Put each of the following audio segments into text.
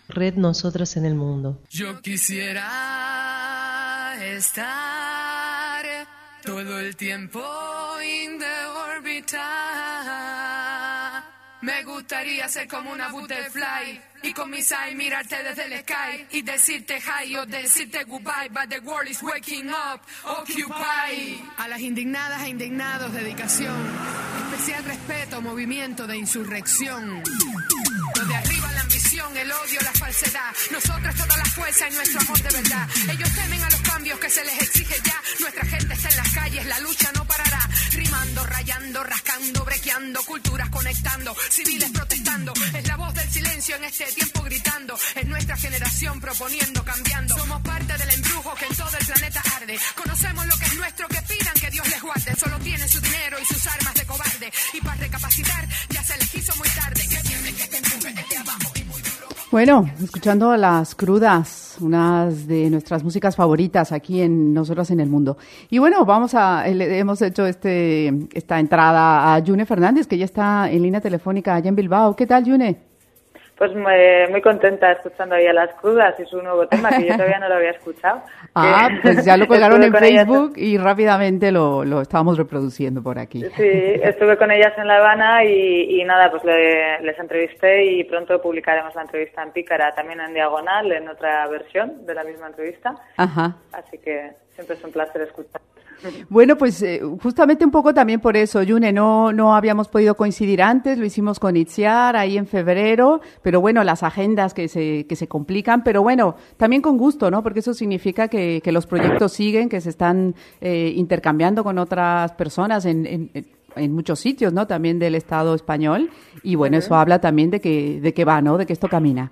Red Nosotros en el Mundo. Yo quisiera estar todo el tiempo in the órbita. Me gustaría ser como una butterfly y con mis eyes mirarte desde el sky y decirte hi o decirte goodbye, but the world is waking up, occupy. A las indignadas e indignados, dedicación, especial respeto, movimiento de insurrección. Lo de arriba, la ambición, el odio, la falsedad. Nosotras toda la fuerza y nuestro amor de verdad. Ellos temen a los cambios que se les exige ya. Nuestra gente está en las calles, la lucha no parará. Rimando, rayando, rascando, brequeando, culturas conectando, civiles protestando. Es la voz del silencio en este tiempo gritando. Es nuestra generación proponiendo, cambiando. Somos parte del embrujo que en todo el planeta arde. Conocemos lo que es nuestro, que pidan que Dios les guarde. Solo tienen su dinero y sus armas de cobarde. Y para recapacitar ya se les hizo muy tarde. Que tienen que te empuje desde abajo y muy duro. Bueno, escuchando Las Crudas, unas de nuestras músicas favoritas aquí en Nosotras en el Mundo. Y bueno, hemos hecho esta entrada a Yune Fernández, que ya está en línea telefónica allá en Bilbao. ¿Qué tal, Yune? Pues muy contenta escuchando ahí a Las Crudas y su nuevo tema, que yo todavía no lo había escuchado. Pues ya lo colgaron en Facebook y rápidamente lo estábamos reproduciendo por aquí. Sí, estuve con ellas en La Habana y nada, pues les entrevisté y pronto publicaremos la entrevista en Pícara, también en diagonal, en otra versión de la misma entrevista. Ajá. Así que siempre es un placer escuchar. Bueno, pues justamente un poco también por eso, Yune, no habíamos podido coincidir antes, lo hicimos con Itziar ahí en febrero, pero bueno, las agendas que se complican, pero bueno, también con gusto, ¿no? Porque eso significa que los proyectos siguen, que se están intercambiando con otras personas en muchos sitios, ¿no? También del Estado español, y bueno, eso habla también de que va, ¿no? De que esto camina.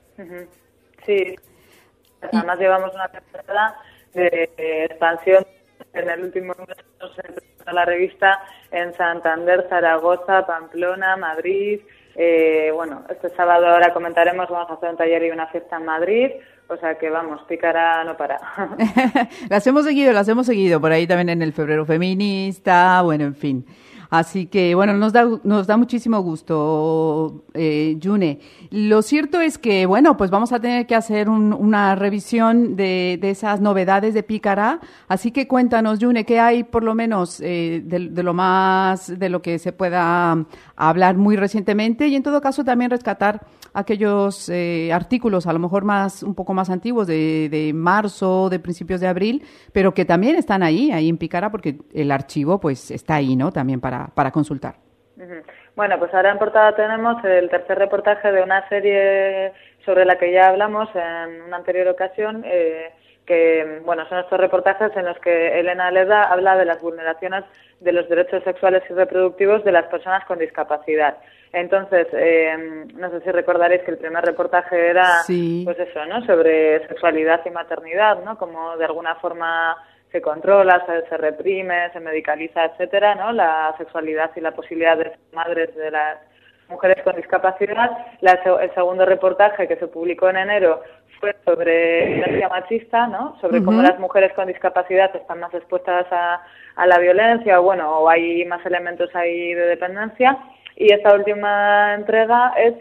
Sí, además llevamos una temporada de expansión. En el último mes nos presentó la revista en Santander, Zaragoza, Pamplona, Madrid. Bueno, este sábado ahora comentaremos, vamos a hacer un taller y una fiesta en Madrid. O sea que vamos, Pícara no para. Las hemos seguido por ahí también en el Febrero Feminista, bueno, en fin. Así que, bueno, nos da muchísimo gusto, Yune. Lo cierto es que, bueno, pues vamos a tener que hacer una revisión de esas novedades de Pícara. Así que cuéntanos, Yune, ¿qué hay por lo menos de lo más, de lo que se pueda hablar muy recientemente? Y en todo caso también rescatar aquellos artículos, a lo mejor un poco más antiguos, de marzo, de principios de abril, pero que también están ahí en Pícara, porque el archivo pues está ahí, ¿no? También para consultar. Bueno, pues ahora en portada tenemos el tercer reportaje de una serie sobre la que ya hablamos en una anterior ocasión, que, bueno, son estos reportajes en los que Elena Leda habla de las vulneraciones de los derechos sexuales y reproductivos de las personas con discapacidad. Entonces, no sé si recordaréis que el primer reportaje era, sí, pues eso, ¿no? Sobre sexualidad y maternidad, ¿no? Como de alguna forma se controla, se reprime, se medicaliza, etcétera, ¿no? La sexualidad y la posibilidad de ser madres de las mujeres con discapacidad. El segundo reportaje, que se publicó en enero, fue sobre violencia machista, ¿no? Sobre cómo las mujeres con discapacidad están más expuestas a la violencia, o hay más elementos ahí de dependencia. Y esta última entrega es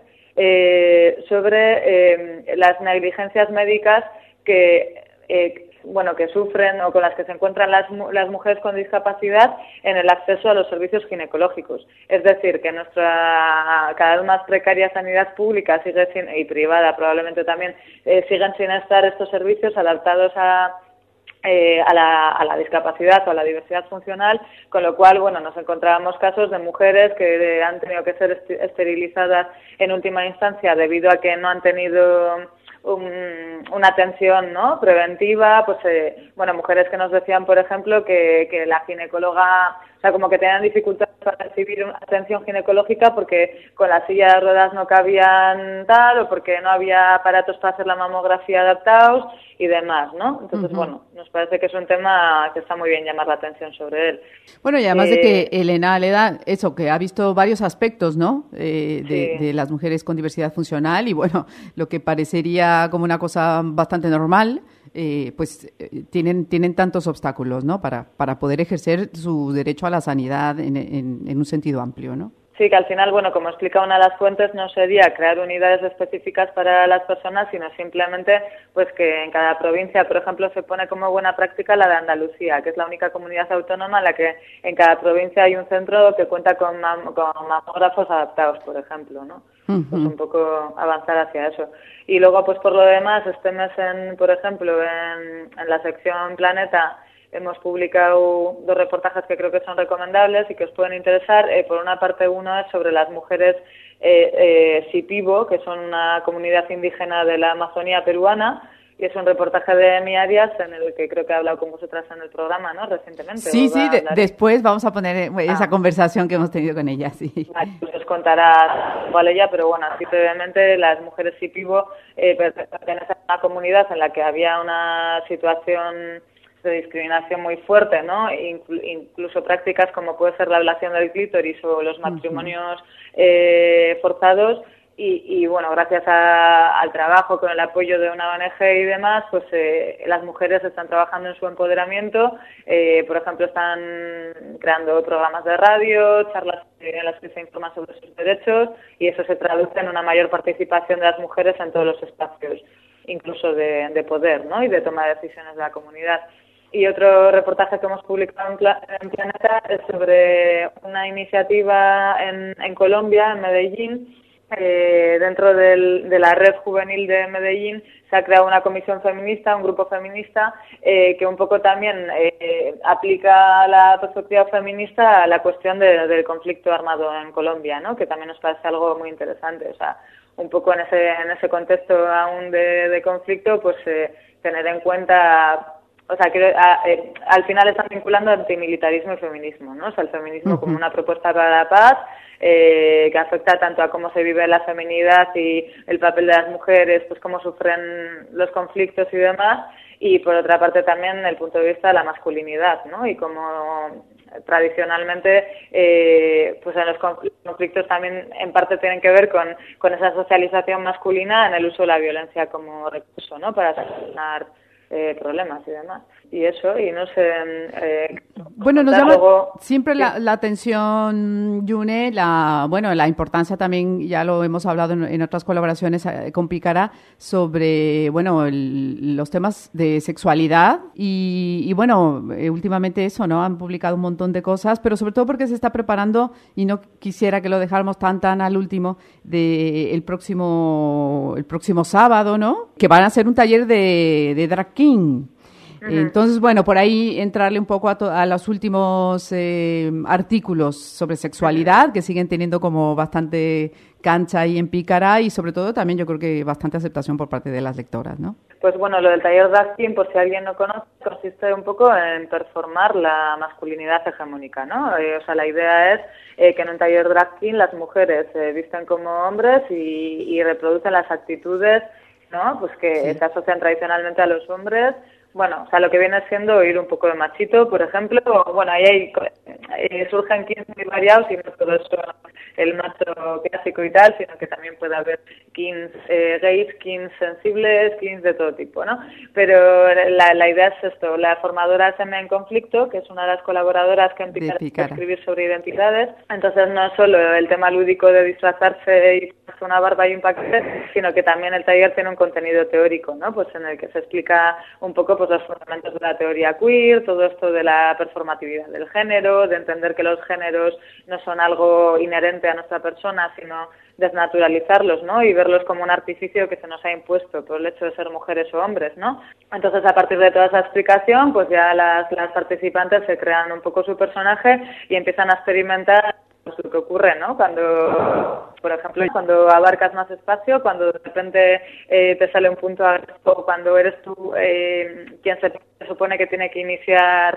sobre las negligencias médicas que sufren o con las que se encuentran las mujeres con discapacidad en el acceso a los servicios ginecológicos. Es decir, que nuestra cada vez más precaria sanidad pública y privada probablemente también siguen sin estar estos servicios adaptados a la discapacidad o a la diversidad funcional, con lo cual, nos encontrábamos casos de mujeres que han tenido que ser esterilizadas en última instancia debido a que no han tenido una atención, ¿no?, preventiva, mujeres que nos decían, por ejemplo, que la ginecóloga, como que tenían dificultades para recibir atención ginecológica porque con la silla de ruedas no cabían tal, o porque no había aparatos para hacer la mamografía adaptados y demás, ¿no? Entonces, nos parece que es un tema que está muy bien llamar la atención sobre él. Bueno, y además de que Elena le da eso, que ha visto varios aspectos, ¿no?, de las mujeres con diversidad funcional, y lo que parecería como una cosa bastante normal, tienen tantos obstáculos, ¿no?, para poder ejercer su derecho a la sanidad en un sentido amplio, ¿no? Sí, que al final, bueno, como explica una de las fuentes, no sería crear unidades específicas para las personas, sino simplemente pues que en cada provincia, por ejemplo, se pone como buena práctica la de Andalucía, que es la única comunidad autónoma en la que en cada provincia hay un centro que cuenta con mamógrafos adaptados, por ejemplo, ¿no? Pues un poco avanzar hacia eso. Y luego, pues por lo demás, este mes, por ejemplo, en la sección Planeta, hemos publicado 2 reportajes que creo que son recomendables y que os pueden interesar. Por una parte, uno es sobre las mujeres Shipibo, que son una comunidad indígena de la Amazonía peruana, y es un reportaje de Mi Arias en el que creo que he hablado con vosotras en el programa, ¿no? Recientemente. Sí, después vamos a poner esa conversación que hemos tenido con ella, sí. Vale, pues os contará cuál ella, pero bueno, así brevemente, las mujeres Shipibo pertenecen a una comunidad en la que había una situación de discriminación muy fuerte, ¿no? Incluso prácticas como puede ser la ablación del clítoris o los matrimonios forzados. Y bueno, gracias al trabajo, con el apoyo de una ONG y demás, pues las mujeres están trabajando en su empoderamiento. Por ejemplo, están creando programas de radio, charlas en las que se informan sobre sus derechos, y eso se traduce en una mayor participación de las mujeres en todos los espacios, incluso de poder, ¿no? Y de toma de decisiones de la comunidad. Y otro reportaje que hemos publicado en Planeta es sobre una iniciativa en Colombia, en Medellín. Dentro de la red juvenil de Medellín se ha creado una comisión feminista, un grupo feminista, que un poco también aplica la perspectiva feminista a la cuestión del conflicto armado en Colombia, ¿no? Que también nos parece algo muy interesante. O sea, un poco en ese contexto aún de conflicto, pues tener en cuenta. O sea, que al final están vinculando antimilitarismo y feminismo, ¿no? O sea, el feminismo como una propuesta para la paz, que afecta tanto a cómo se vive la feminidad y el papel de las mujeres, pues cómo sufren los conflictos y demás, y por otra parte también el punto de vista de la masculinidad, ¿no? Y cómo tradicionalmente pues en los conflictos también en parte tienen que ver con esa socialización masculina en el uso de la violencia como recurso, ¿no? Para solucionar problemas y demás. Y eso, y no sé... bueno, nos llama siempre la atención, Yune, la importancia también, ya lo hemos hablado en otras colaboraciones con Pícara, sobre, bueno, los temas de sexualidad y bueno, últimamente eso, ¿no? Han publicado un montón de cosas, pero sobre todo porque se está preparando, y no quisiera que lo dejáramos tan al último, el próximo sábado, ¿no? Que van a hacer un taller de drag king. Entonces, bueno, por ahí entrarle un poco a los últimos artículos sobre sexualidad, que siguen teniendo como bastante cancha ahí en Pícara, y sobre todo también yo creo que bastante aceptación por parte de las lectoras, ¿no? Pues bueno, lo del taller drag king, por si alguien no conoce, consiste un poco en performar la masculinidad hegemónica, ¿no? O sea, la idea es que en un taller drag king las mujeres visten como hombres y reproducen las actitudes, ¿no? Pues que se asocian tradicionalmente a los hombres. Bueno, o sea, lo que viene siendo ir un poco de machito, por ejemplo. Bueno, ahí surgen kings muy variados, y no todo eso el macho clásico y tal, sino que también puede haber kings gays, kings sensibles, kings de todo tipo, ¿no? Pero la idea es esto. La formadora es en Conflicto, que es una de las colaboradoras que empieza a escribir sobre identidades. Entonces no es solo el tema lúdico de disfrazarse y ponerse una barba y un paquete, sino que también el taller tiene un contenido teórico, ¿no? Pues en el que se explica un poco pues los fundamentos de la teoría queer, todo esto de la performatividad del género, de entender que los géneros no son algo inherente a nuestra persona, sino desnaturalizarlos, ¿no? Y verlos como un artificio que se nos ha impuesto por el hecho de ser mujeres o hombres, ¿no? Entonces, a partir de toda esa explicación, pues ya las participantes se crean un poco su personaje y empiezan a experimentar lo que ocurre, ¿no? Cuando, por ejemplo, cuando abarcas más espacio, cuando de repente te sale un punto agresivo, cuando eres tú quien se supone que tiene que iniciar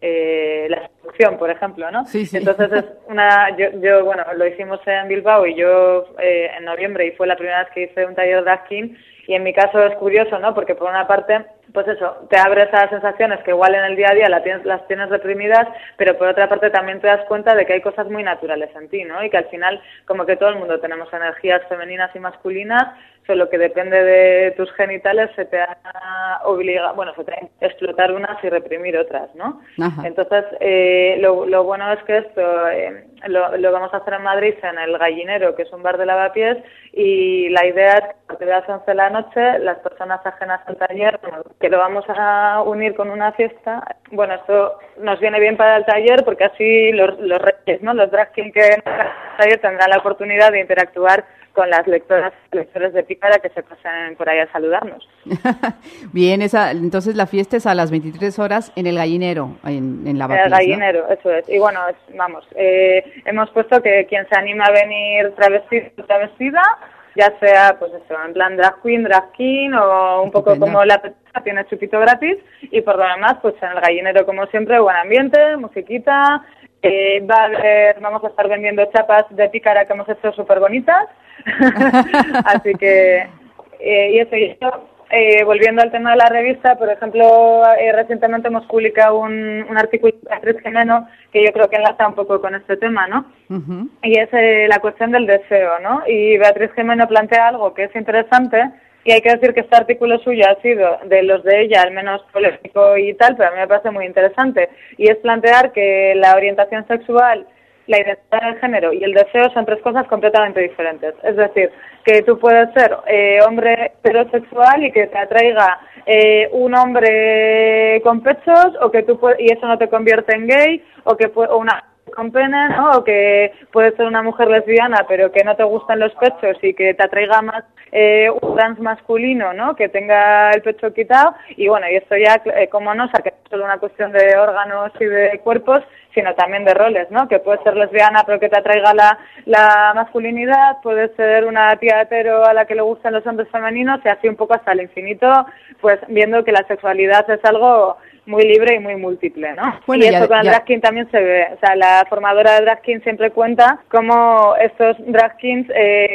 la seducción, por ejemplo, ¿no? Sí. Entonces es yo bueno, lo hicimos en Bilbao y yo en noviembre, y fue la primera vez que hice un taller drag king, y en mi caso es curioso, ¿no? Porque por una parte pues eso, te abre esas sensaciones que igual en el día a día las tienes reprimidas, pero por otra parte también te das cuenta de que hay cosas muy naturales en ti, ¿no? Y que al final, como que todo el mundo tenemos energías femeninas y masculinas, solo que depende de tus genitales se te obliga, se te explotar unas y reprimir otras, ¿no? Ajá. Entonces, lo bueno es que esto lo vamos a hacer en Madrid, en el Gallinero, que es un bar de lavapiés, y la idea es que a partir de las 11 de la noche, las personas ajenas al taller, que lo vamos a unir con una fiesta. Bueno, esto nos viene bien para el taller porque así los reyes, ¿no? Los drag king que en el taller tendrán la oportunidad de interactuar con las lectores de Pícara que se pasen por ahí a saludarnos. Bien, entonces la fiesta es a las 23 horas en el Gallinero, en Lavapiés, el Gallinero, ¿no? Eso es. Y bueno, hemos puesto que quien se anima a venir travestida, ya sea, pues eso, en plan drag queen, drag king o un poco como la persona, tiene chupito gratis, y por lo demás, pues en el Gallinero, como siempre, buen ambiente, musiquita. Vamos a estar vendiendo chapas de Pícara que hemos hecho súper bonitas. Así que, y eso, volviendo al tema de la revista, por ejemplo, recientemente hemos publicado un artículo de Beatriz Gimeno que yo creo que enlaza un poco con este tema, ¿no? Uh-huh. Y es la cuestión del deseo, ¿no? Y Beatriz Gimeno plantea algo que es interesante. Y hay que decir que este artículo suyo ha sido de los de ella, al menos polémico y tal, pero a mí me parece muy interesante. Y es plantear que la orientación sexual, la identidad de género y el deseo son tres cosas completamente diferentes. Es decir, que tú puedes ser hombre heterosexual y que te atraiga un hombre con pechos, o que y eso no te convierte en gay, o una con pene, ¿no? O que puedes ser una mujer lesbiana pero que no te gustan los pechos y que te atraiga más un trans masculino, ¿no? Que tenga el pecho quitado. Y bueno, y esto ya, como no, o sea, que no es solo una cuestión de órganos y de cuerpos, sino también de roles, ¿no? Que puedes ser lesbiana pero que te atraiga la masculinidad, puedes ser una tía hetero a la que le gustan los hombres femeninos, y así un poco hasta el infinito, pues viendo que la sexualidad es algo muy libre y muy múltiple, ¿no? Bueno, y eso con el drag king también se ve. O sea, la formadora de drag king siempre cuenta cómo estos drag kings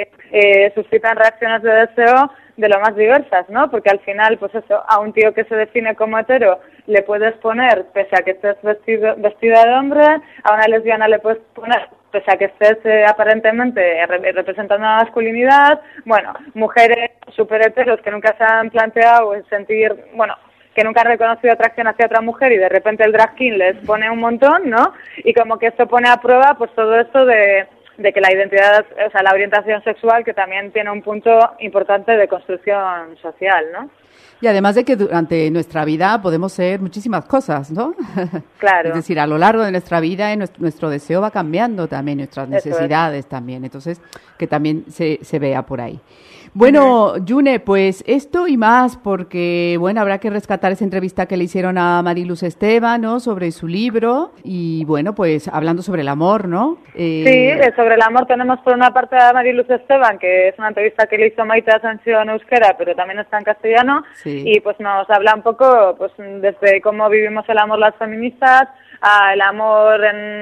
suscitan reacciones de deseo de lo más diversas, ¿no? Porque al final, pues eso, a un tío que se define como hetero le puedes poner, pese a que estés vestida de hombre, a una lesbiana le puedes poner, pese a que estés aparentemente representando una masculinidad. Bueno, mujeres súper heteros que nunca se han planteado sentir, que nunca han reconocido atracción hacia otra mujer, y de repente el drag king les pone un montón, ¿no? Y como que esto pone a prueba, pues todo esto de que la identidad, o sea, la orientación sexual, que también tiene un punto importante de construcción social, ¿no? Y además de que durante nuestra vida podemos ser muchísimas cosas, ¿no? Claro. Es decir, a lo largo de nuestra vida nuestro deseo va cambiando también, nuestras necesidades también. Entonces, que también se vea por ahí. Bueno, June, pues esto y más, porque, bueno, habrá que rescatar esa entrevista que le hicieron a Mariluz Esteban, ¿no? Sobre su libro, y bueno, pues hablando sobre el amor, ¿no? Sí, sobre el amor tenemos por una parte a Mariluz Esteban, que es una entrevista que le hizo Maite Asensio en euskera, pero también está en castellano, sí. Y pues nos habla un poco, pues desde cómo vivimos el amor las feministas, al amor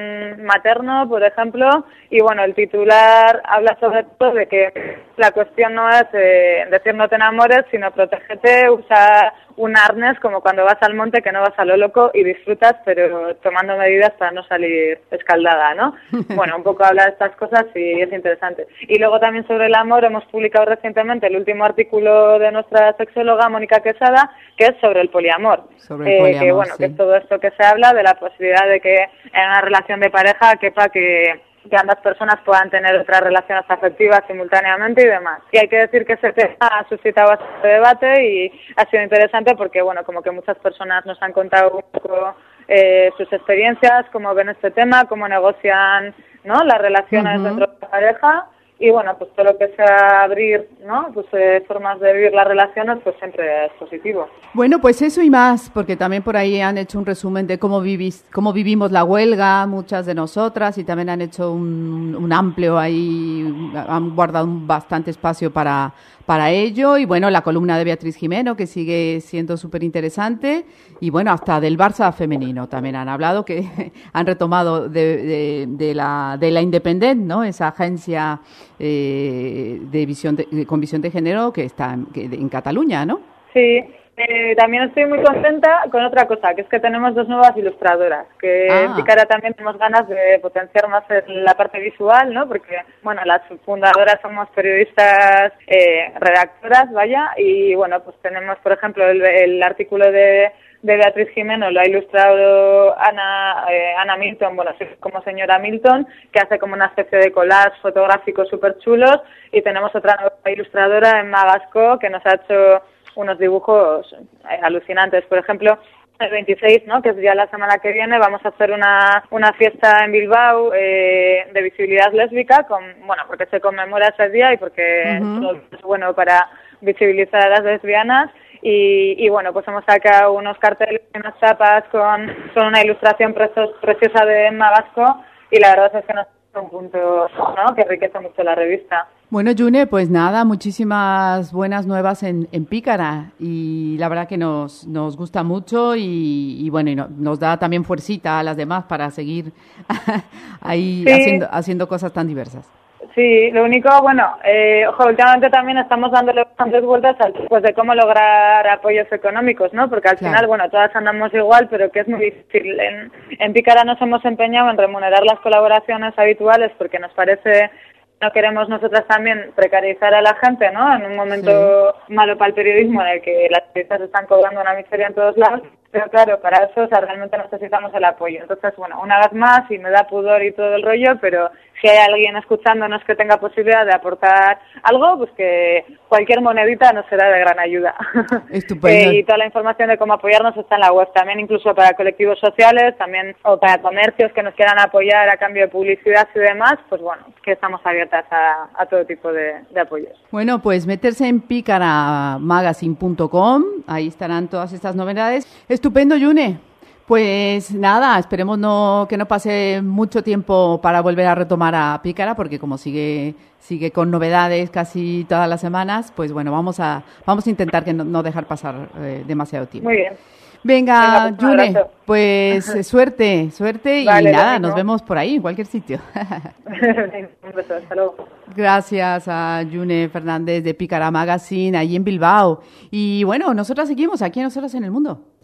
materno, por ejemplo, y bueno, el titular habla sobre todo de que la cuestión no es decir no te enamores, sino protégete, usa un arnés como cuando vas al monte, que no vas a lo loco y disfrutas, pero tomando medidas para no salir escaldada, ¿no? Bueno, un poco habla de estas cosas y es interesante. Y luego también sobre el amor hemos publicado recientemente el último artículo de nuestra sexóloga Mónica Quesada, que es sobre el poliamor. Sobre el poliamor, que bueno, sí. Que es todo esto que se habla de la posibilidad de que en una relación de pareja quepa que ambas personas puedan tener otras relaciones afectivas simultáneamente y demás. Y hay que decir que ese tema ha suscitado bastante debate y ha sido interesante porque, bueno, como que muchas personas nos han contado un poco sus experiencias, cómo ven este tema, cómo negocian, ¿no?, las relaciones dentro de la pareja. Y bueno, pues todo lo que sea abrir, ¿no?, pues formas de vivir las relaciones, pues siempre es positivo. Bueno, pues eso y más, porque también por ahí han hecho un resumen de cómo vivimos la huelga, muchas de nosotras, y también han hecho un amplio ahí, han guardado bastante espacio para ello, y bueno, la columna de Beatriz Gimeno, que sigue siendo súper interesante, y bueno, hasta del Barça femenino también han hablado, que han retomado de la Independent, ¿no?, esa agencia con visión de género que está en Cataluña, ¿no? Sí, También estoy muy contenta con otra cosa, que es que tenemos 2 nuevas ilustradoras, que en Pícara también tenemos ganas de potenciar más la parte visual, ¿no? Porque, bueno, las fundadoras somos periodistas, redactoras, vaya, y bueno, pues tenemos, por ejemplo, el artículo de Beatriz Jimeno lo ha ilustrado Ana Milton, bueno, como señora Milton, que hace como una especie de collage fotográficos súper chulos, y tenemos otra nueva ilustradora, Emma Gasco, que nos ha hecho unos dibujos alucinantes. Por ejemplo, el 26, ¿no?, que es ya la semana que viene, vamos a hacer una fiesta en Bilbao de visibilidad lésbica, porque se conmemora ese día y porque es bueno para visibilizar a las lesbianas. Y bueno, pues hemos sacado unos carteles y unas chapas con una ilustración preciosa de Emma Vasco, y la verdad es que nos da un punto, ¿no?, que enriquece mucho la revista. Bueno, June, pues nada, muchísimas buenas nuevas en Pícara, y la verdad que nos gusta mucho y bueno, y nos da también fuercita a las demás para seguir ahí haciendo cosas tan diversas. Sí, lo único, bueno, últimamente también estamos dándole bastantes vueltas pues de cómo lograr apoyos económicos, ¿no? Porque al final, bueno, todas andamos igual, pero que es muy difícil. En Pícara nos hemos empeñado en remunerar las colaboraciones habituales porque nos parece, no queremos nosotras también precarizar a la gente, ¿no? En un momento malo para el periodismo en el que las periodistas están cobrando una miseria en todos lados. Pero claro, para eso, realmente necesitamos el apoyo. Entonces, bueno, una vez más, y me da pudor y todo el rollo, pero si hay alguien escuchándonos que tenga posibilidad de aportar algo, pues que cualquier monedita nos será de gran ayuda. Estupendo. Y toda la información de cómo apoyarnos está en la web, también incluso para colectivos sociales, también o para comercios que nos quieran apoyar a cambio de publicidad y demás, pues bueno, que estamos abiertas a todo tipo de apoyos. Bueno, pues meterse en picaramagazine.com, ahí estarán todas estas novedades. Estupendo, June. Pues nada, esperemos que no pase mucho tiempo para volver a retomar a Pícara, porque como sigue con novedades casi todas las semanas, pues bueno, vamos a intentar que no dejar pasar demasiado tiempo. Muy bien. Venga, pues, June, pues suerte vale, y nada, nos vemos por ahí, en cualquier sitio. Un beso, hasta luego. Gracias a June Fernández de Pícara Magazine, ahí en Bilbao. Y bueno, nosotras seguimos aquí, Nosotras en el Mundo.